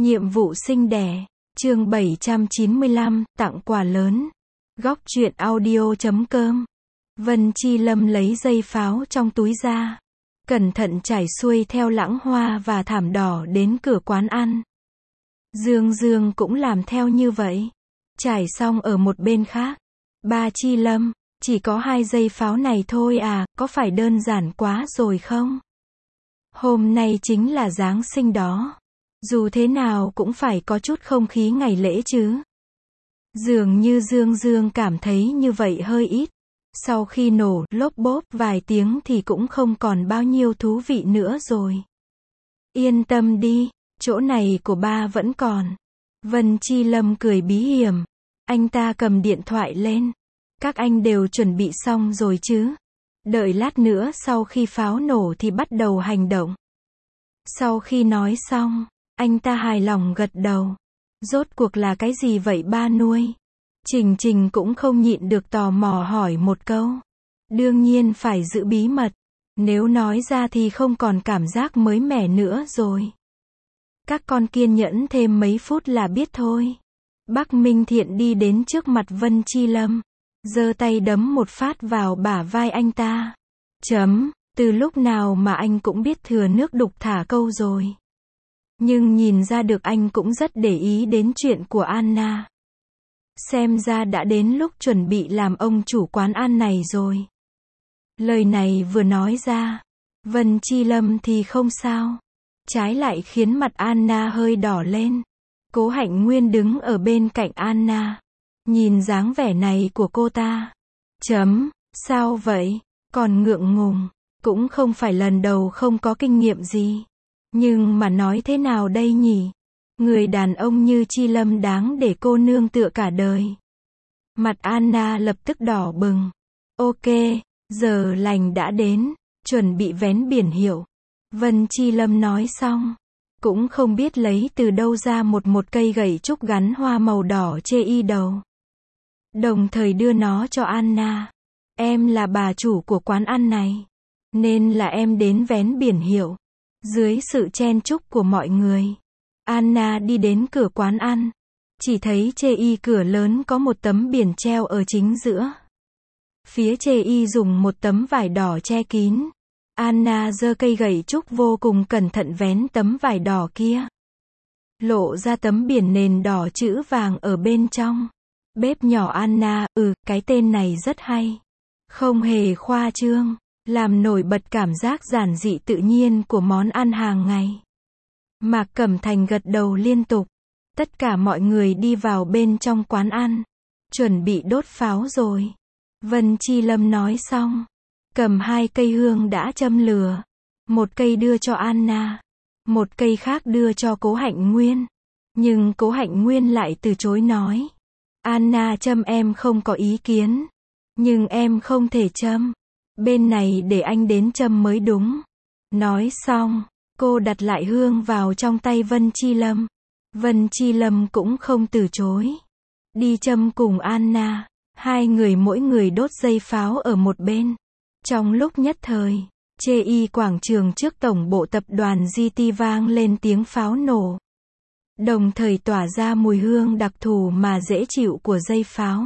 Nhiệm vụ sinh đẻ. Chương 795, tặng quà lớn. Góc truyện audio.com. Vân Chi Lâm lấy dây pháo trong túi ra, cẩn thận trải xuôi theo lãng hoa và thảm đỏ đến cửa quán ăn. Dương Dương cũng làm theo như vậy. Trải xong ở một bên khác. Ba Chi Lâm, chỉ có 2 dây pháo này thôi à, có phải đơn giản quá rồi không? Hôm nay chính là Giáng sinh đó. Dù thế nào cũng phải có chút không khí ngày lễ chứ. Dường như Dương Dương cảm thấy như vậy hơi ít. Sau khi nổ lốp bốp vài tiếng thì cũng không còn bao nhiêu thú vị nữa rồi. Yên tâm đi, chỗ này của ba vẫn còn. Vân Chi Lâm cười bí hiểm. Anh ta cầm điện thoại lên. Các anh đều chuẩn bị xong rồi chứ? Đợi lát nữa sau khi pháo nổ thì bắt đầu hành động. Sau khi nói xong, anh ta hài lòng gật đầu. Rốt cuộc là cái gì vậy ba nuôi? Trình Trình cũng không nhịn được tò mò hỏi một câu. Đương nhiên phải giữ bí mật. Nếu nói ra thì không còn cảm giác mới mẻ nữa rồi. Các con kiên nhẫn thêm mấy phút là biết thôi. Bắc Minh Thiện đi đến trước mặt Vân Chi Lâm, giơ tay đấm một phát vào bả vai anh ta. Từ lúc nào mà anh cũng biết thừa nước đục thả câu rồi. Nhưng nhìn ra được anh cũng rất để ý đến chuyện của Anna. Xem ra đã đến lúc chuẩn bị làm ông chủ quán ăn này rồi. Lời này vừa nói ra, Vân Chi Lâm thì không sao. Trái lại khiến mặt Anna hơi đỏ lên. Cố Hạnh Nguyên đứng ở bên cạnh Anna. Nhìn dáng vẻ này của cô ta. Sao vậy? Còn ngượng ngùng. Cũng không phải lần đầu không có kinh nghiệm gì. Nhưng mà nói thế nào đây nhỉ? Người đàn ông như Chi Lâm đáng để cô nương tựa cả đời. Mặt Anna lập tức đỏ bừng. Ok, giờ lành đã đến. Chuẩn bị vén biển hiệu. Vân Chi Lâm nói xong. Cũng không biết lấy từ đâu ra một cây gậy trúc gắn hoa màu đỏ chê y đầu. Đồng thời đưa nó cho Anna. Em là bà chủ của quán ăn này. Nên là em đến vén biển hiệu. Dưới sự chen chúc của mọi người, Anna đi đến cửa quán ăn. Chỉ thấy chê y cửa lớn có một tấm biển treo ở chính giữa. Phía chê y dùng một tấm vải đỏ che kín. Anna giơ cây gậy trúc vô cùng cẩn thận vén tấm vải đỏ kia. Lộ ra tấm biển nền đỏ chữ vàng ở bên trong. Bếp nhỏ Anna, cái tên này rất hay. Không hề khoa trương. Làm nổi bật cảm giác giản dị tự nhiên của món ăn hàng ngày. Mạc Cẩm Thành gật đầu liên tục. Tất cả mọi người đi vào bên trong quán ăn. Chuẩn bị đốt pháo rồi. Vân Chi Lâm nói xong. Cầm 2 cây hương đã châm lửa. Một cây đưa cho Anna. Một cây khác đưa cho Cố Hạnh Nguyên. Nhưng Cố Hạnh Nguyên lại từ chối nói. Anna châm em không có ý kiến. Nhưng em không thể châm. Bên này để anh đến châm mới đúng. Nói xong, cô đặt lại hương vào trong tay Vân Chi Lâm. Vân Chi Lâm cũng không từ chối. Đi châm cùng Anna. 2 người mỗi người đốt dây pháo ở một bên. Trong lúc nhất thời, chê y quảng trường trước tổng bộ tập đoàn GT vang lên tiếng pháo nổ. Đồng thời tỏa ra mùi hương đặc thù mà dễ chịu của dây pháo.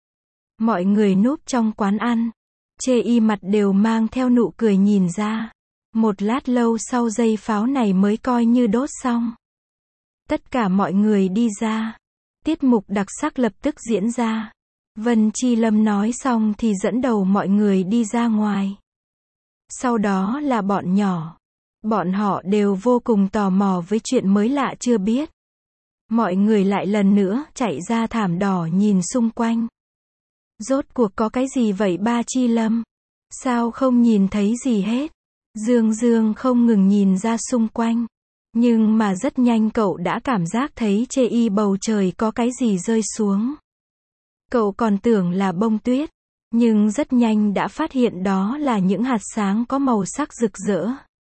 Mọi người núp trong quán ăn. Chê y mặt đều mang theo nụ cười nhìn ra. Một lát lâu sau dây pháo này mới coi như đốt xong. Tất cả mọi người đi ra. Tiết mục đặc sắc lập tức diễn ra. Vân Chi Lâm nói xong thì dẫn đầu mọi người đi ra ngoài. Sau đó là bọn nhỏ. Bọn họ đều vô cùng tò mò với chuyện mới lạ chưa biết. Mọi người lại lần nữa chạy ra thảm đỏ nhìn xung quanh. Rốt cuộc có cái gì vậy ba Chi Lâm? Sao không nhìn thấy gì hết? Dương Dương không ngừng nhìn ra xung quanh. Nhưng mà rất nhanh cậu đã cảm giác thấy chê y bầu trời có cái gì rơi xuống. Cậu còn tưởng là bông tuyết. Nhưng rất nhanh đã phát hiện đó là những hạt sáng có màu sắc rực rỡ.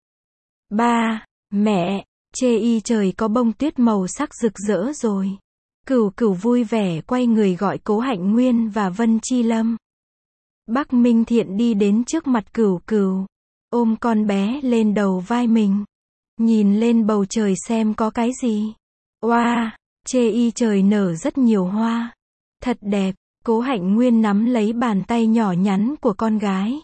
Ba, mẹ, chê y trời có bông tuyết màu sắc rực rỡ rồi. Cửu Cửu vui vẻ quay người gọi Cố Hạnh Nguyên và Vân Chi Lâm. Bắc Minh Thiện đi đến trước mặt Cửu Cửu, ôm con bé lên đầu vai mình. Nhìn lên bầu trời xem có cái gì. Oa, chê y trời nở rất nhiều hoa. Thật đẹp, Cố Hạnh Nguyên nắm lấy bàn tay nhỏ nhắn của con gái.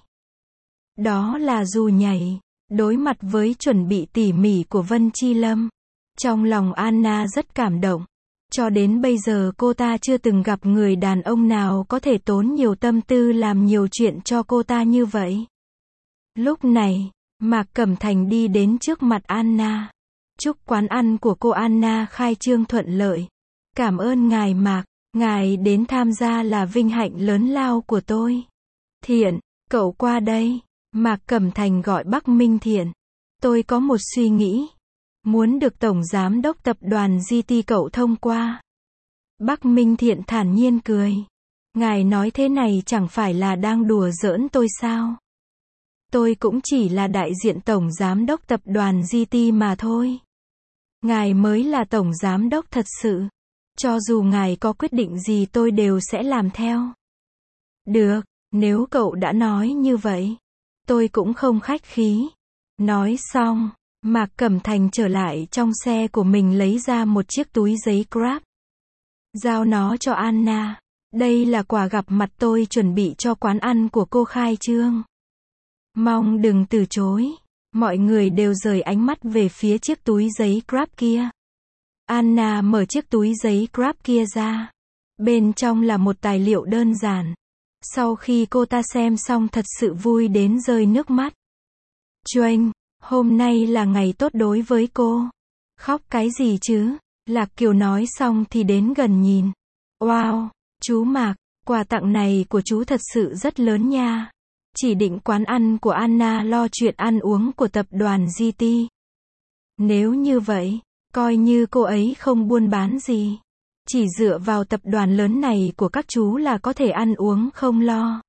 Đó là dù nhảy, đối mặt với chuẩn bị tỉ mỉ của Vân Chi Lâm. Trong lòng Anna rất cảm động. Cho đến bây giờ cô ta chưa từng gặp người đàn ông nào có thể tốn nhiều tâm tư làm nhiều chuyện cho cô ta như vậy. Lúc này, Mạc Cẩm Thành đi đến trước mặt Anna. Chúc quán ăn của cô Anna khai trương thuận lợi. Cảm ơn ngài Mạc, ngài đến tham gia là vinh hạnh lớn lao của tôi. Thiện, cậu qua đây. Mạc Cẩm Thành gọi Bắc Minh Thiện. Tôi có một suy nghĩ. Muốn được Tổng Giám đốc Tập đoàn GT cậu thông qua. Bắc Minh Thiện thản nhiên cười. Ngài nói thế này chẳng phải là đang đùa giỡn tôi sao? Tôi cũng chỉ là đại diện Tổng Giám đốc Tập đoàn GT mà thôi. Ngài mới là Tổng Giám đốc thật sự. Cho dù ngài có quyết định gì tôi đều sẽ làm theo. Được, nếu cậu đã nói như vậy. Tôi cũng không khách khí. Nói xong, Mạc Cẩm Thành trở lại trong xe của mình lấy ra một chiếc túi giấy Grab. Giao nó cho Anna. Đây là quà gặp mặt tôi chuẩn bị cho quán ăn của cô khai trương. Mong đừng từ chối. Mọi người đều rời ánh mắt về phía chiếc túi giấy Grab kia. Anna mở chiếc túi giấy Grab kia ra. Bên trong là một tài liệu đơn giản. Sau khi cô ta xem xong thật sự vui đến rơi nước mắt. Choanh, hôm nay là ngày tốt đối với cô. Khóc cái gì chứ? Lạc Kiều nói xong thì đến gần nhìn. Wow, chú Mạc, quà tặng này của chú thật sự rất lớn nha. Chỉ định quán ăn của Anna lo chuyện ăn uống của tập đoàn GT. Nếu như vậy, coi như cô ấy không buôn bán gì. Chỉ dựa vào tập đoàn lớn này của các chú là có thể ăn uống không lo.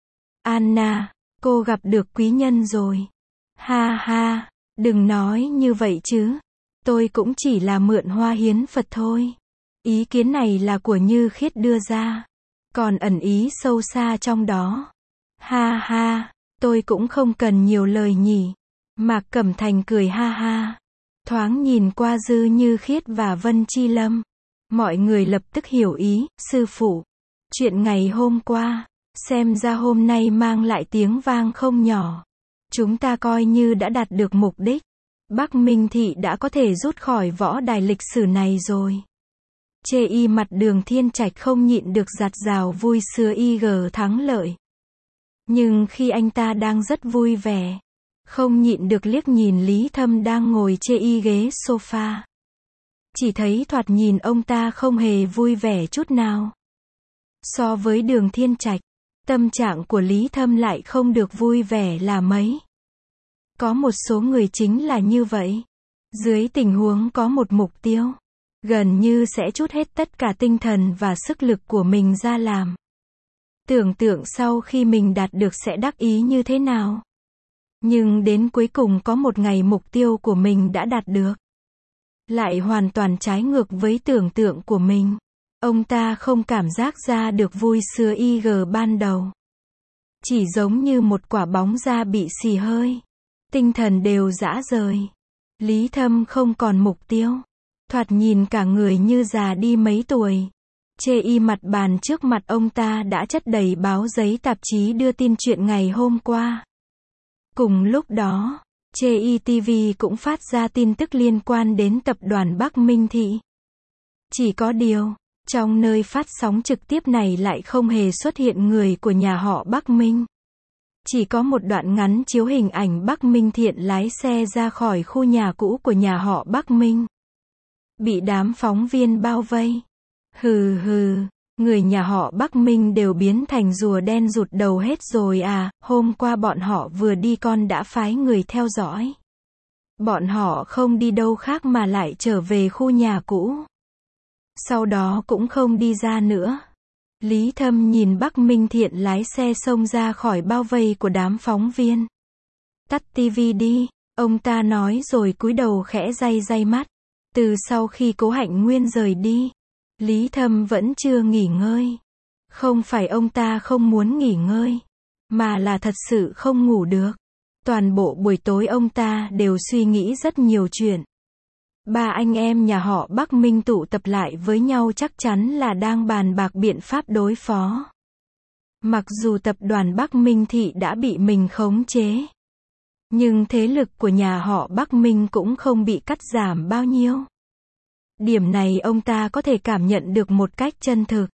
Anna, cô gặp được quý nhân rồi. Ha ha, đừng nói như vậy chứ. Tôi cũng chỉ là mượn hoa hiến Phật thôi. Ý kiến này là của Như Khiết đưa ra. Còn ẩn ý sâu xa trong đó. Ha ha, tôi cũng không cần nhiều lời nhỉ. Mạc Cẩm Thành cười ha ha. Thoáng nhìn qua Dư Như Khiết và Vân Chi Lâm. Mọi người lập tức hiểu ý, sư phụ. Chuyện ngày hôm qua, xem ra hôm nay mang lại tiếng vang không nhỏ. Chúng ta coi như đã đạt được mục đích. Bắc Minh Thị đã có thể rút khỏi võ đài lịch sử này rồi. Chê y mặt Đường Thiên Trạch không nhịn được giạt rào vui sướng IG thắng lợi. Nhưng khi anh ta đang rất vui vẻ, không nhịn được liếc nhìn Lý Thâm đang ngồi chê y ghế sofa. Chỉ thấy thoạt nhìn ông ta không hề vui vẻ chút nào. So với Đường Thiên Trạch, tâm trạng của Lý Thâm lại không được vui vẻ là mấy. Có một số người chính là như vậy. Dưới tình huống có một mục tiêu, gần như sẽ trút hết tất cả tinh thần và sức lực của mình ra làm. Tưởng tượng sau khi mình đạt được sẽ đắc ý như thế nào. Nhưng đến cuối cùng có một ngày mục tiêu của mình đã đạt được. Lại hoàn toàn trái ngược với tưởng tượng của mình. Ông ta không cảm giác ra được vui sướng IG ban đầu. Chỉ giống như một quả bóng da bị xì hơi. Tinh thần đều rã rời. Lý Thâm không còn mục tiêu. Thoạt nhìn cả người như già đi mấy tuổi. Chê y mặt bàn trước mặt ông ta đã chất đầy báo giấy tạp chí đưa tin chuyện ngày hôm qua. Cùng lúc đó, chê y TV cũng phát ra tin tức liên quan đến tập đoàn Bắc Minh Thị. Chỉ có điều, trong nơi phát sóng trực tiếp này lại không hề xuất hiện người của nhà họ Bắc Minh. Chỉ có một đoạn ngắn chiếu hình ảnh Bắc Minh Thiện lái xe ra khỏi khu nhà cũ của nhà họ Bắc Minh. Bị đám phóng viên bao vây. Hừ hừ, người nhà họ Bắc Minh đều biến thành rùa đen rụt đầu hết rồi à, hôm qua bọn họ vừa đi con đã phái người theo dõi. Bọn họ không đi đâu khác mà lại trở về khu nhà cũ. Sau đó cũng không đi ra nữa. Lý Thâm nhìn Bắc Minh Thiện lái xe xông ra khỏi bao vây của đám phóng viên. Tắt tivi đi, ông ta nói rồi cúi đầu khẽ day day mắt. Từ sau khi Cố Hạnh Nguyên rời đi, Lý Thâm vẫn chưa nghỉ ngơi. Không phải ông ta không muốn nghỉ ngơi, mà là thật sự không ngủ được. Toàn bộ buổi tối ông ta đều suy nghĩ rất nhiều chuyện. Ba anh em nhà họ Bắc Minh tụ tập lại với nhau chắc chắn là đang bàn bạc biện pháp đối phó. Mặc dù tập đoàn Bắc Minh Thị đã bị mình khống chế, nhưng thế lực của nhà họ Bắc Minh cũng không bị cắt giảm bao nhiêu. Điểm này ông ta có thể cảm nhận được một cách chân thực.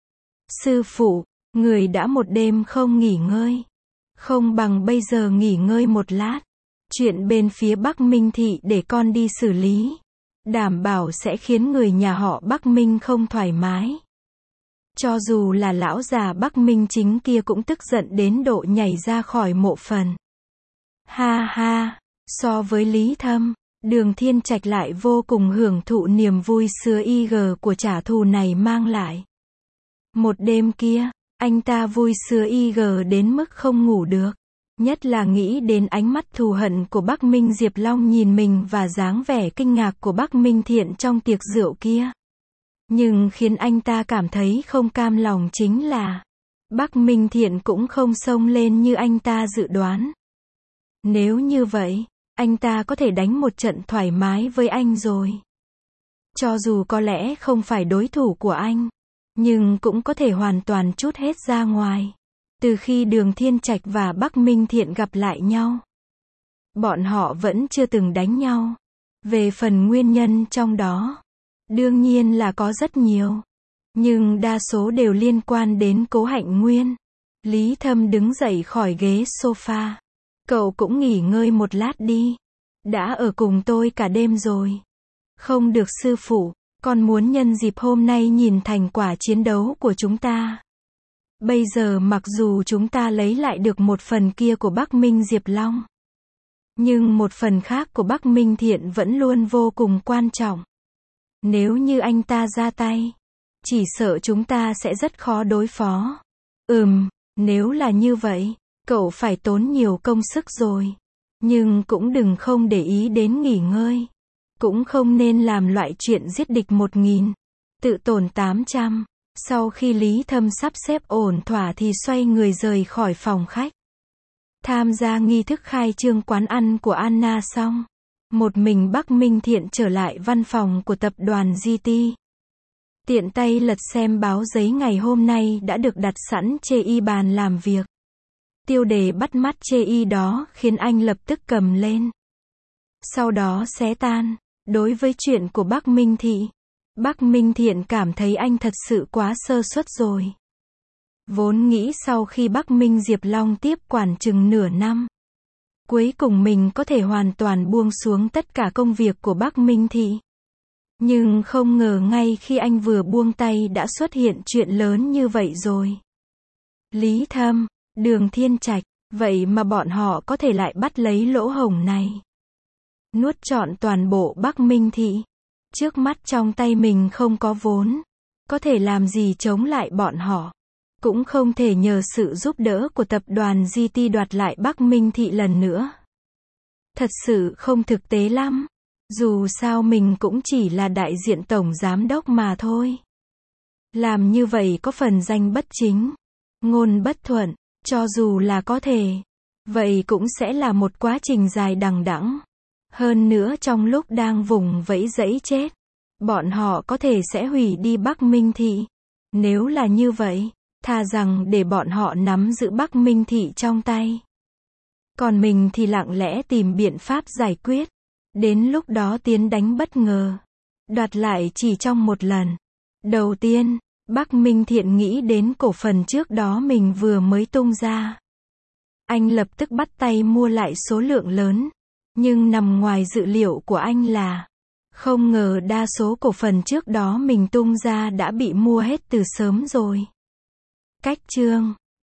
Sư phụ, người đã một đêm không nghỉ ngơi. Không bằng bây giờ nghỉ ngơi một lát. Chuyện bên phía Bắc Minh Thị để con đi xử lý. Đảm bảo sẽ khiến người nhà họ Bắc Minh không thoải mái. Cho dù là lão già Bắc Minh Chính kia cũng tức giận đến độ nhảy ra khỏi mộ phần. Ha ha, so với Lý Thâm, Đường Thiên Trạch lại vô cùng hưởng thụ niềm vui xưa IG của trả thù này mang lại. Một đêm kia, anh ta vui xưa IG đến mức không ngủ được. Nhất là nghĩ đến ánh mắt thù hận của Bắc Minh Diệp Long nhìn mình và dáng vẻ kinh ngạc của Bắc Minh Thiện trong tiệc rượu kia. Nhưng khiến anh ta cảm thấy không cam lòng chính là Bắc Minh Thiện cũng không xông lên như anh ta dự đoán. Nếu như vậy, anh ta có thể đánh một trận thoải mái với anh rồi. Cho dù có lẽ không phải đối thủ của anh, nhưng cũng có thể hoàn toàn trút hết ra ngoài. Từ khi Đường Thiên Trạch và Bắc Minh Thiện gặp lại nhau, bọn họ vẫn chưa từng đánh nhau. Về phần nguyên nhân trong đó, đương nhiên là có rất nhiều, nhưng đa số đều liên quan đến Cố Hạnh Nguyên. Lý Thâm đứng dậy khỏi ghế sofa. Cậu cũng nghỉ ngơi một lát đi. Đã ở cùng tôi cả đêm rồi. Không được sư phụ, con muốn nhân dịp hôm nay nhìn thành quả chiến đấu của chúng ta. Bây giờ mặc dù chúng ta lấy lại được một phần kia của Bắc Minh Diệp Long, nhưng một phần khác của Bắc Minh Thiện vẫn luôn vô cùng quan trọng. Nếu như anh ta ra tay, chỉ sợ chúng ta sẽ rất khó đối phó. Nếu là như vậy, cậu phải tốn nhiều công sức rồi. Nhưng cũng đừng không để ý đến nghỉ ngơi. Cũng không nên làm loại chuyện giết địch 1000, tự tổn 800. Sau khi Lý Thâm sắp xếp ổn thỏa thì xoay người rời khỏi phòng khách. Tham gia nghi thức khai trương quán ăn của Anna xong, một mình Bắc Minh Thiện trở lại văn phòng của tập đoàn GT. Tiện tay lật xem báo giấy ngày hôm nay đã được đặt sẵn trên y bàn làm việc. Tiêu đề bắt mắt chê y đó khiến anh lập tức cầm lên. Sau đó xé tan. Đối với chuyện của Bắc Minh Thị, Bắc Minh Thiện cảm thấy anh thật sự quá sơ suất rồi. Vốn nghĩ sau khi Bắc Minh Diệp Long tiếp quản chừng nửa năm, cuối cùng mình có thể hoàn toàn buông xuống tất cả công việc của Bắc Minh Thị. Nhưng không ngờ ngay khi anh vừa buông tay đã xuất hiện chuyện lớn như vậy rồi. Lý Thâm, Đường Thiên Trạch, vậy mà bọn họ có thể lại bắt lấy lỗ hổng này. Nuốt trọn toàn bộ Bắc Minh Thị. Trước mắt trong tay mình không có vốn. Có thể làm gì chống lại bọn họ. Cũng không thể nhờ sự giúp đỡ của tập đoàn GT đoạt lại Bắc Minh Thị lần nữa. Thật sự không thực tế lắm. Dù sao mình cũng chỉ là đại diện tổng giám đốc mà thôi. Làm như vậy có phần danh bất chính, ngôn bất thuận. Cho dù là có thể, vậy cũng sẽ là một quá trình dài đằng đẵng. Hơn nữa trong lúc đang vùng vẫy giãy chết, bọn họ có thể sẽ hủy đi Bắc Minh Thị. Nếu là như vậy, thà rằng để bọn họ nắm giữ Bắc Minh Thị trong tay. Còn mình thì lặng lẽ tìm biện pháp giải quyết. Đến lúc đó tiến đánh bất ngờ. Đoạt lại chỉ trong một lần. Đầu tiên, Bắc Minh Thiện nghĩ đến cổ phần trước đó mình vừa mới tung ra. Anh lập tức bắt tay mua lại số lượng lớn. Nhưng nằm ngoài dự liệu của anh là, không ngờ đa số cổ phần trước đó mình tung ra đã bị mua hết từ sớm rồi. Cách chương